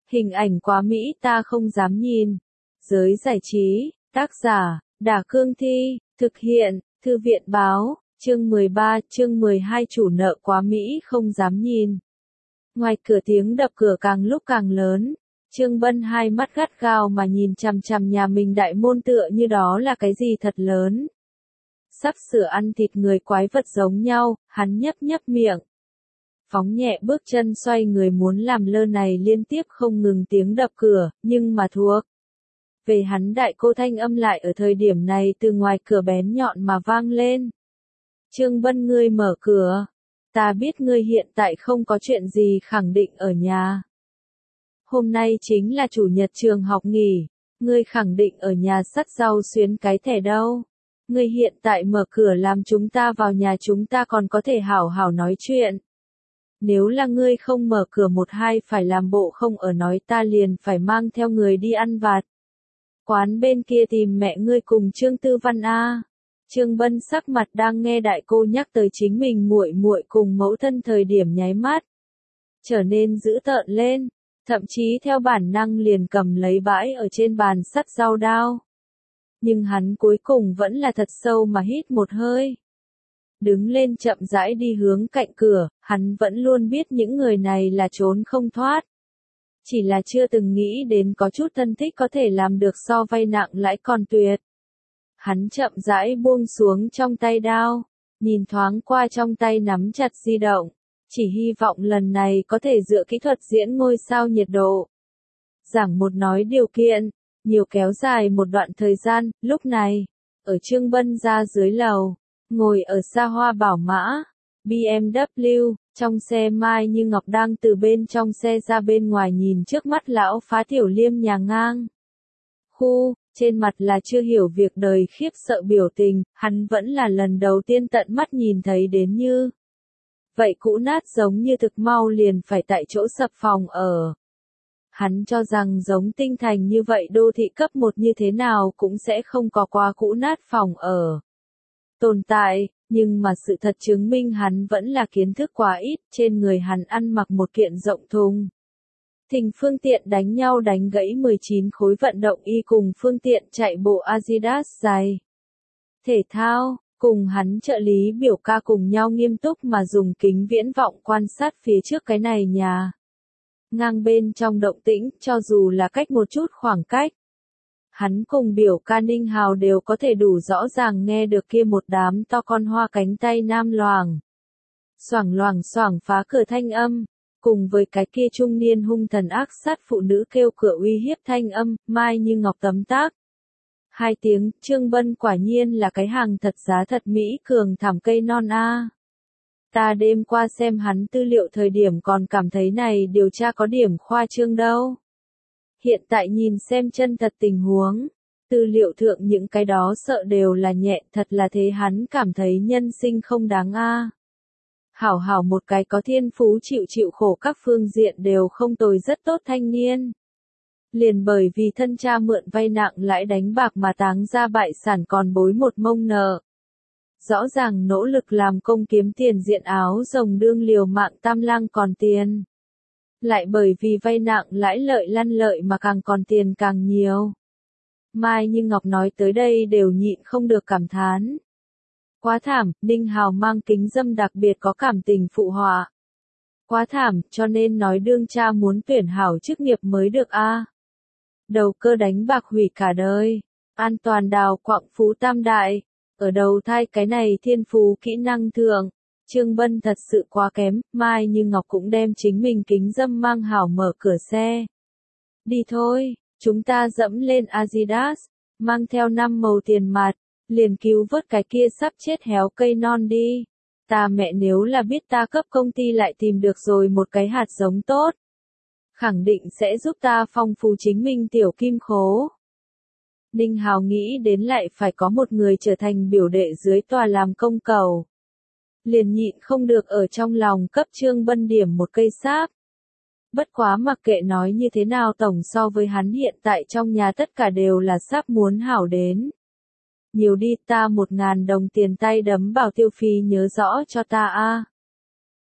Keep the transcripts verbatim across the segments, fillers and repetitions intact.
Hình ảnh quá mỹ ta không dám nhìn. Giới giải trí, tác giả, Đả Cương Thi, thực hiện, Thư viện Báo, chương mười ba, chương mười hai chủ nợ quá mỹ không dám nhìn. Ngoài cửa tiếng đập cửa càng lúc càng lớn, Trương Bân hai mắt gắt gao mà nhìn chằm chằm nhà mình đại môn tựa như đó là cái gì thật lớn. Sắp sửa ăn thịt người quái vật giống nhau, hắn nhấp nhấp miệng. Phóng nhẹ bước chân xoay người muốn làm lơ này liên tiếp không ngừng tiếng đập cửa, nhưng mà thuộc. Về hắn đại cô thanh âm lại ở thời điểm này từ ngoài cửa bén nhọn mà vang lên. Trương Bân ngươi mở cửa. Ta biết ngươi hiện tại không có chuyện gì khẳng định ở nhà. Hôm nay chính là chủ nhật trường học nghỉ. Ngươi khẳng định ở nhà sắt rau xuyến cái thẻ đâu. Ngươi hiện tại mở cửa làm chúng ta vào nhà chúng ta còn có thể hảo hảo nói chuyện. Nếu là ngươi không mở cửa một hai phải làm bộ không ở nói ta liền phải mang theo người đi ăn vặt. Quán bên kia tìm mẹ ngươi cùng Trương Tư Văn a. Trương Bân sắc mặt đang nghe đại cô nhắc tới chính mình muội muội cùng mẫu thân thời điểm nháy mắt, trở nên dữ tợn lên, thậm chí theo bản năng liền cầm lấy bãi ở trên bàn sắt rau đao. Nhưng hắn cuối cùng vẫn là thật sâu mà hít một hơi. Đứng lên chậm rãi đi hướng cạnh cửa, hắn vẫn luôn biết những người này là trốn không thoát. Chỉ là chưa từng nghĩ đến có chút thân thích có thể làm được so vay nặng lãi còn tuyệt. Hắn chậm rãi buông xuống trong tay đao, nhìn thoáng qua trong tay nắm chặt di động, chỉ hy vọng lần này có thể dựa kỹ thuật diễn ngôi sao nhiệt độ. Giảng một nói điều kiện, nhiều kéo dài một đoạn thời gian, lúc này, ở Trương Bân ra dưới lầu, ngồi ở xa hoa bảo mã, bê em vê, trong xe Mai Như Ngọc đang từ bên trong xe ra bên ngoài nhìn trước mắt lão phá tiểu liêm nhà ngang. Khu, trên mặt là chưa hiểu việc đời khiếp sợ biểu tình, hắn vẫn là lần đầu tiên tận mắt nhìn thấy đến như. Vậy cũ nát giống như thực mau liền phải tại chỗ sập phòng ở. Hắn cho rằng giống Tinh Thành như vậy đô thị cấp một như thế nào cũng sẽ không có quá cũ nát phòng ở tồn tại, nhưng mà sự thật chứng minh hắn vẫn là kiến thức quá ít, trên người hắn ăn mặc một kiện rộng thùng thình phương tiện đánh nhau đánh gãy mười chín khối vận động y cùng phương tiện chạy bộ Adidas dài. Thể thao, cùng hắn trợ lý biểu ca cùng nhau nghiêm túc mà dùng kính viễn vọng quan sát phía trước cái này nhà. Ngang bên trong động tĩnh, cho dù là cách một chút khoảng cách. Hắn cùng biểu ca Ninh Hào đều có thể đủ rõ ràng nghe được kia một đám to con hoa cánh tay nam loàng. Xoảng loảng xoảng phá cửa thanh âm, cùng với cái kia trung niên hung thần ác sát phụ nữ kêu cửa uy hiếp thanh âm, Mai Như Ngọc tấm tác. Hai tiếng, Trương Bân quả nhiên là cái hàng thật giá thật Mỹ cường thảm cây non a. Ta đêm qua xem hắn tư liệu thời điểm còn cảm thấy này điều tra có điểm khoa trương đâu. Hiện tại nhìn xem chân thật tình huống, tư liệu thượng những cái đó sợ đều là nhẹ, thật là thế hắn cảm thấy nhân sinh không đáng a. Hảo hảo một cái có thiên phú chịu chịu khổ các phương diện đều không tồi rất tốt thanh niên. Liền bởi vì thân cha mượn vay nặng lãi đánh bạc mà táng ra bại sản còn bối một mông nợ. Rõ ràng nỗ lực làm công kiếm tiền diện áo rồng đương liều mạng tam lang còn tiền. Lại bởi vì vay nặng lãi lợi lăn lợi mà càng còn tiền càng nhiều. Mai Như Ngọc nói tới đây đều nhịn không được cảm thán. Quá thảm, Ninh Hào mang kính dâm đặc biệt có cảm tình phụ họa. Quá thảm, cho nên nói đương cha muốn tuyển hảo chức nghiệp mới được a. Đầu cơ đánh bạc hủy cả đời, an toàn đào quặng phú tam đại, ở đầu thai cái này thiên phú kỹ năng thượng. Trương Bân thật sự quá kém, Mai Như Ngọc cũng đem chính mình kính dâm mang hảo mở cửa xe. Đi thôi, chúng ta dẫm lên Adidas, mang theo năm màu tiền mặt, liền cứu vớt cái kia sắp chết héo cây non đi. Ta mẹ nếu là biết ta cấp công ty lại tìm được rồi một cái hạt giống tốt. Khẳng định sẽ giúp ta phong phú chính mình tiểu kim khố. Ninh Hào nghĩ đến lại phải có một người trở thành biểu đệ dưới tòa làm công cầu. Liền nhịn không được ở trong lòng cấp Trương Bân điểm một cây sáp. Bất quá mặc kệ nói như thế nào tổng so với hắn hiện tại trong nhà tất cả đều là sáp muốn hảo đến. Nhiều đi ta một ngàn đồng tiền tay đấm bảo tiêu phí nhớ rõ cho ta a.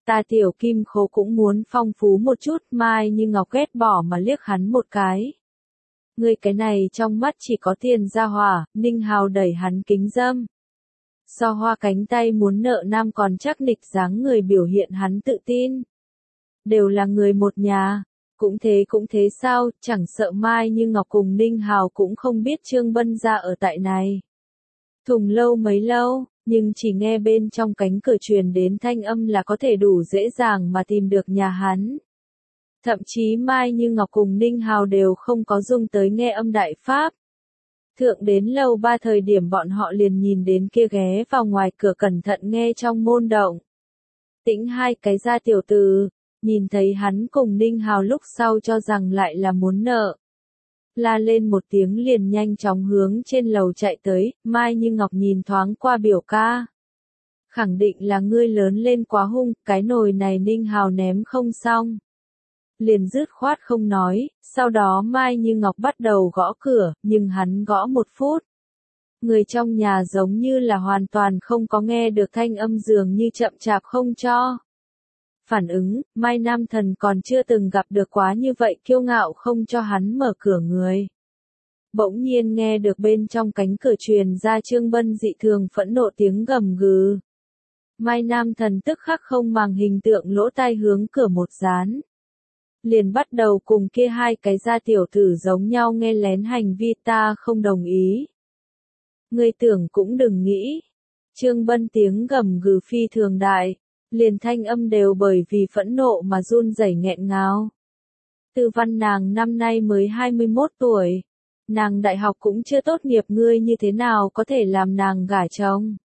Ta tiểu kim khố cũng muốn phong phú một chút, Mai Như Ngọc ghét bỏ mà liếc hắn một cái. Ngươi cái này trong mắt chỉ có tiền ra hỏa, Ninh Hào đẩy hắn kính dâm. So hoa cánh tay muốn nợ nam còn chắc nịch dáng người biểu hiện hắn tự tin. Đều là người một nhà, cũng thế cũng thế sao, chẳng sợ Mai Như Ngọc cùng Ninh Hào cũng không biết Trương Bân ra ở tại này. Thùng lâu mấy lâu, nhưng chỉ nghe bên trong cánh cửa truyền đến thanh âm là có thể đủ dễ dàng mà tìm được nhà hắn. Thậm chí Mai Như Ngọc cùng Ninh Hào đều không có dung tới nghe âm đại pháp. Thượng đến lầu ba thời điểm bọn họ liền nhìn đến kia ghé vào ngoài cửa cẩn thận nghe trong môn động. Tĩnh hai cái ra tiểu tử, nhìn thấy hắn cùng Ninh Hào lúc sau cho rằng lại là muốn nợ. La lên một tiếng liền nhanh chóng hướng trên lầu chạy tới, Mai Như Ngọc nhìn thoáng qua biểu ca. Khẳng định là ngươi lớn lên quá hung, cái nồi này Ninh Hào ném không xong. Liền dứt khoát không nói, sau đó Mai Như Ngọc bắt đầu gõ cửa, nhưng hắn gõ một phút. Người trong nhà giống như là hoàn toàn không có nghe được thanh âm dường như chậm chạp không cho. Phản ứng, Mai Nam Thần còn chưa từng gặp được quá như vậy kiêu ngạo không cho hắn mở cửa người. Bỗng nhiên nghe được bên trong cánh cửa truyền ra Trương Bân dị thường phẫn nộ tiếng gầm gừ. Mai Nam Thần tức khắc không màng hình tượng lỗ tai hướng cửa một dán. Liền bắt đầu cùng kia hai cái gia tiểu tử giống nhau nghe lén hành vi ta không đồng ý. Ngươi tưởng cũng đừng nghĩ. Trương Bân tiếng gầm gừ phi thường đại, liền thanh âm đều bởi vì phẫn nộ mà run rẩy nghẹn ngào. Tư Văn nàng năm nay mới hai mươi mốt tuổi, nàng đại học cũng chưa tốt nghiệp, ngươi như thế nào có thể làm nàng gả chồng.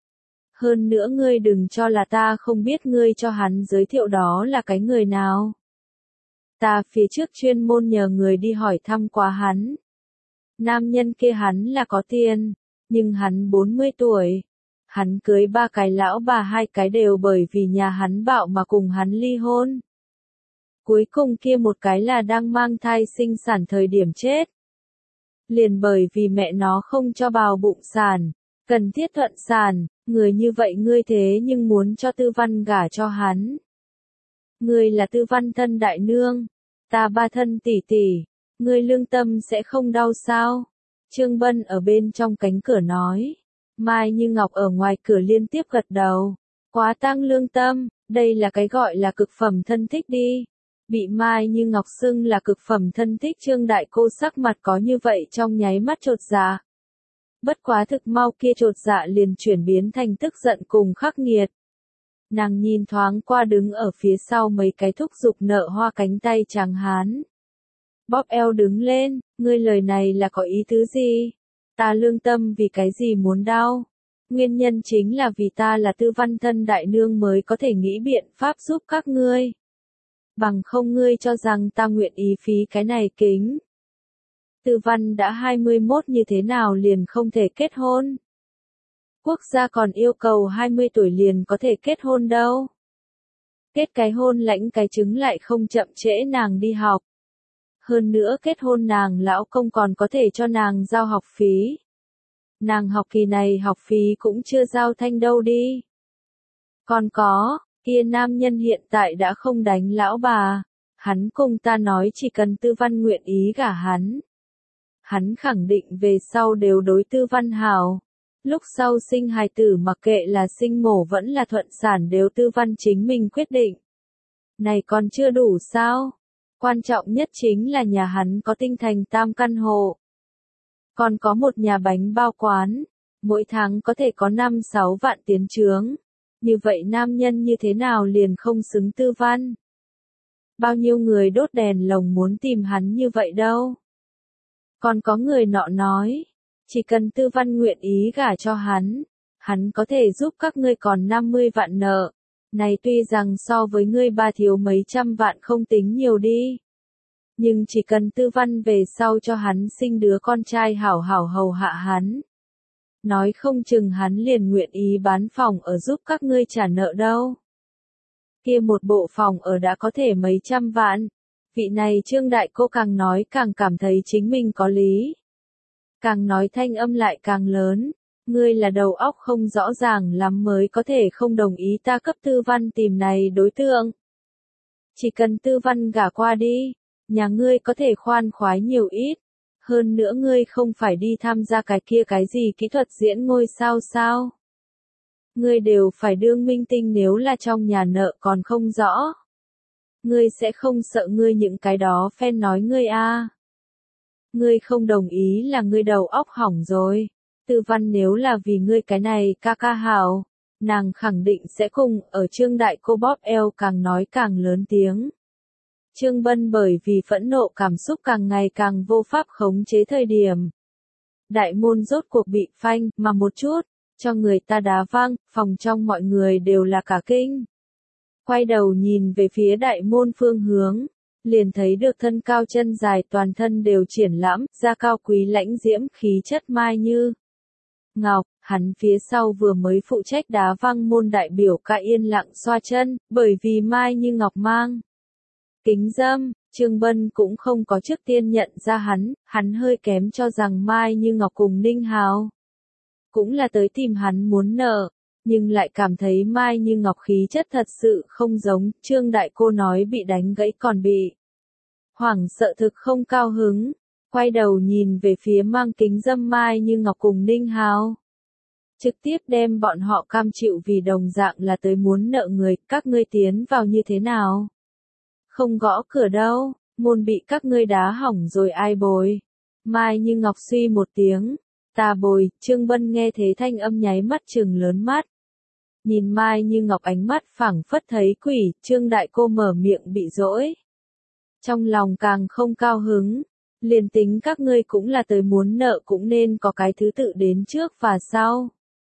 Hơn nữa ngươi đừng cho là ta không biết ngươi cho hắn giới thiệu đó là cái người nào. Ta phía trước chuyên môn nhờ người đi hỏi thăm qua hắn. Nam nhân kia hắn là có tiền, nhưng hắn bốn mươi tuổi. Hắn cưới ba cái lão bà, hai cái đều bởi vì nhà hắn bạo mà cùng hắn ly hôn. Cuối cùng kia một cái là đang mang thai sinh sản thời điểm chết. Liền bởi vì mẹ nó không cho bào bụng sản, cần thiết thuận sản, người như vậy ngươi thế nhưng muốn cho Tư Văn gả cho hắn. Ngươi là Tư Văn thân đại nương, ta ba thân tỷ tỷ, ngươi lương tâm sẽ không đau sao? Trương Bân ở bên trong cánh cửa nói. Mai Như Ngọc ở ngoài cửa liên tiếp gật đầu. Quá tăng lương tâm, đây là cái gọi là cực phẩm thân thích đi. Bị Mai Như Ngọc xưng là cực phẩm thân thích, Trương đại cô sắc mặt có như vậy trong nháy mắt chột dạ. Bất quá thực mau kia chột dạ liền chuyển biến thành tức giận cùng khắc nghiệt. Nàng nhìn thoáng qua đứng ở phía sau mấy cái thúc giục nợ hoa cánh tay trắng hán. Bóp eo đứng lên, ngươi lời này là có ý tứ gì? Ta lương tâm vì cái gì muốn đau? Nguyên nhân chính là vì ta là Tư Văn thân đại nương mới có thể nghĩ biện pháp giúp các ngươi. Bằng không ngươi cho rằng ta nguyện ý phí cái này kính. Tư Văn đã hai mươi mốt như thế nào liền không thể kết hôn? Quốc gia còn yêu cầu hai mươi tuổi liền có thể kết hôn đâu. Kết cái hôn lãnh cái chứng lại không chậm trễ nàng đi học. Hơn nữa kết hôn nàng lão công còn có thể cho nàng giao học phí. Nàng học kỳ này học phí cũng chưa giao thanh đâu đi. Còn có, kia nam nhân hiện tại đã không đánh lão bà. Hắn cùng ta nói chỉ cần Tư Văn nguyện ý gả hắn. Hắn khẳng định về sau đều đối Tư Văn hảo. Lúc sau sinh hài tử mặc kệ là sinh mổ vẫn là thuận sản đều Tư Văn chính mình quyết định. Này còn chưa đủ sao? Quan trọng nhất chính là nhà hắn có tinh thành tam căn hộ. Còn có một nhà bánh bao quán. Mỗi tháng có thể có năm sáu vạn tiến chướng. Như vậy nam nhân như thế nào liền không xứng Tư Văn? Bao nhiêu người đốt đèn lồng muốn tìm hắn như vậy đâu? Còn có người nọ nói. Chỉ cần Tư Văn nguyện ý gả cho hắn. Hắn có thể giúp các ngươi còn năm mươi vạn nợ. Này tuy rằng so với ngươi ba thiếu mấy trăm vạn không tính nhiều đi. Nhưng chỉ cần Tư Văn về sau cho hắn sinh đứa con trai hảo hảo hầu hạ hắn. Nói không chừng hắn liền nguyện ý bán phòng ở giúp các ngươi trả nợ đâu. Kia một bộ phòng ở đã có thể mấy trăm vạn. Vị này Trương đại cô càng nói càng cảm thấy chính mình có lý. Càng nói thanh âm lại càng lớn. Ngươi là đầu óc không rõ ràng lắm mới có thể không đồng ý ta cấp Tư Văn tìm này đối tượng. Chỉ cần Tư Văn gả qua đi, nhà ngươi có thể khoan khoái nhiều ít. Hơn nữa ngươi không phải đi tham gia cái kia cái gì kỹ thuật diễn ngôi sao sao. Ngươi đều phải đương minh tinh nếu là trong nhà nợ còn không rõ. Ngươi sẽ không sợ ngươi những cái đó fan nói ngươi a. À. Ngươi không đồng ý là ngươi đầu óc hỏng rồi. Tư Văn nếu là vì ngươi cái này ca ca hào, nàng khẳng định sẽ cùng ở Trương Đại Cô bóp eo càng nói càng lớn tiếng. Trương Bân bởi vì phẫn nộ cảm xúc càng ngày càng vô pháp khống chế thời điểm. Đại môn rốt cuộc bị phanh mà một chút, cho người ta đá văng, phòng trong mọi người đều là cả kinh. Quay đầu nhìn về phía đại môn phương hướng, liền thấy được thân cao chân dài toàn thân đều triển lãm, da cao quý lãnh diễm khí chất Mai Như Ngọc, hắn phía sau vừa mới phụ trách đá văng môn đại biểu ca yên lặng xoa chân, bởi vì Mai Như Ngọc mang kính dâm, Trương Bân cũng không có trước tiên nhận ra hắn, hắn hơi kém cho rằng Mai Như Ngọc cùng Ninh Hào cũng là tới tìm hắn muốn nợ, nhưng lại cảm thấy Mai Như Ngọc khí chất thật sự không giống, Trương Đại Cô nói bị đánh gãy còn bị hoảng sợ thực không cao hứng, quay đầu nhìn về phía mang kính dâm Mai Như Ngọc cùng Ninh Hào. Trực tiếp đem bọn họ cam chịu vì đồng dạng là tới muốn nợ người, các ngươi tiến vào như thế nào? Không gõ cửa đâu, môn bị các ngươi đá hỏng rồi ai bồi. Mai Như Ngọc suy một tiếng, ta bồi, Trương Bân nghe thế thanh âm nháy mắt trừng lớn mắt. Nhìn Mai Như Ngọc ánh mắt phảng phất thấy quỷ, Trương Đại Cô mở miệng bị dỗi. Trong lòng càng không cao hứng, liền tính các ngươi cũng là tới muốn nợ cũng nên có cái thứ tự đến trước và sau.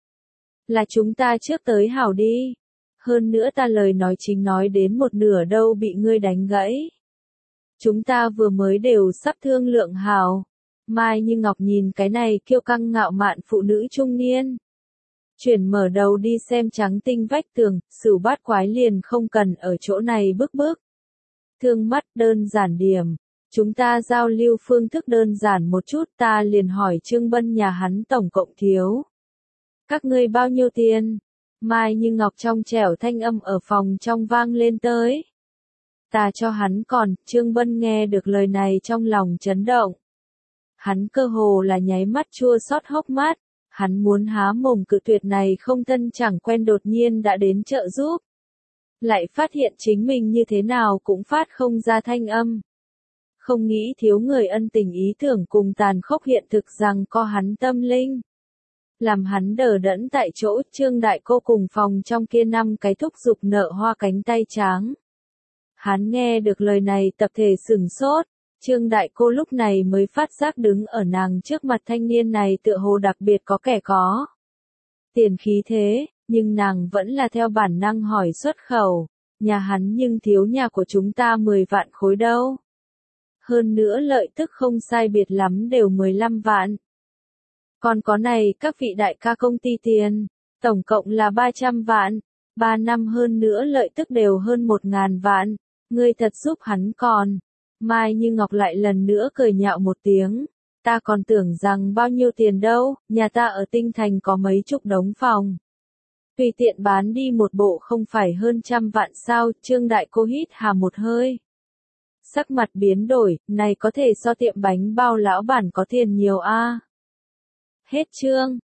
Là chúng ta trước tới hảo đi. Hơn nữa ta lời nói chính nói đến một nửa đâu bị ngươi đánh gãy. Chúng ta vừa mới đều sắp thương lượng hảo. Mai Như Ngọc nhìn cái này kiêu căng ngạo mạn phụ nữ trung niên. Chuyển mở đầu đi xem trắng tinh vách tường, Sửu Bát Quái liền không cần ở chỗ này bước bước. Thương mắt đơn giản điểm. Chúng ta giao lưu phương thức đơn giản một chút ta liền hỏi Trương Bân nhà hắn tổng cộng thiếu. Các ngươi bao nhiêu tiền? Mai Như Ngọc trong trẻo thanh âm ở phòng trong vang lên tới. Ta cho hắn còn, Trương Bân nghe được lời này trong lòng chấn động. Hắn cơ hồ là nháy mắt chua xót hốc mắt, hắn muốn há mồm cự tuyệt này không thân chẳng quen đột nhiên đã đến trợ giúp. Lại phát hiện chính mình như thế nào cũng phát không ra thanh âm. Không nghĩ thiếu người ân tình ý tưởng cùng tàn khốc hiện thực rằng có hắn tâm linh. Làm hắn đờ đẫn tại chỗ, Trương Đại Cô cùng phòng trong kia năm cái thúc giục nợ hoa cánh tay trắng. Hắn nghe được lời này tập thể sửng sốt, Trương Đại Cô lúc này mới phát giác đứng ở nàng trước mặt thanh niên này tựa hồ đặc biệt có kẻ có tiền khí thế, nhưng nàng vẫn là theo bản năng hỏi xuất khẩu, nhà hắn nhưng thiếu nhà của chúng ta mười vạn khối đâu. Hơn nữa lợi tức không sai biệt lắm đều mười lăm vạn. Còn có này các vị đại ca công ty tiền, tổng cộng là ba trăm vạn, ba năm hơn nữa lợi tức đều hơn một ngàn vạn, ngươi thật giúp hắn còn. Mai Như Ngọc lại lần nữa cười nhạo một tiếng, ta còn tưởng rằng bao nhiêu tiền đâu, nhà ta ở Tinh Thành có mấy chục đống phòng. Tùy tiện bán đi một bộ không phải hơn trăm vạn sao, Trương Đại Cô hít hà một hơi. Sắc mặt biến đổi, này có thể so tiệm bánh bao lão bản có tiền nhiều a. À. Hết chương.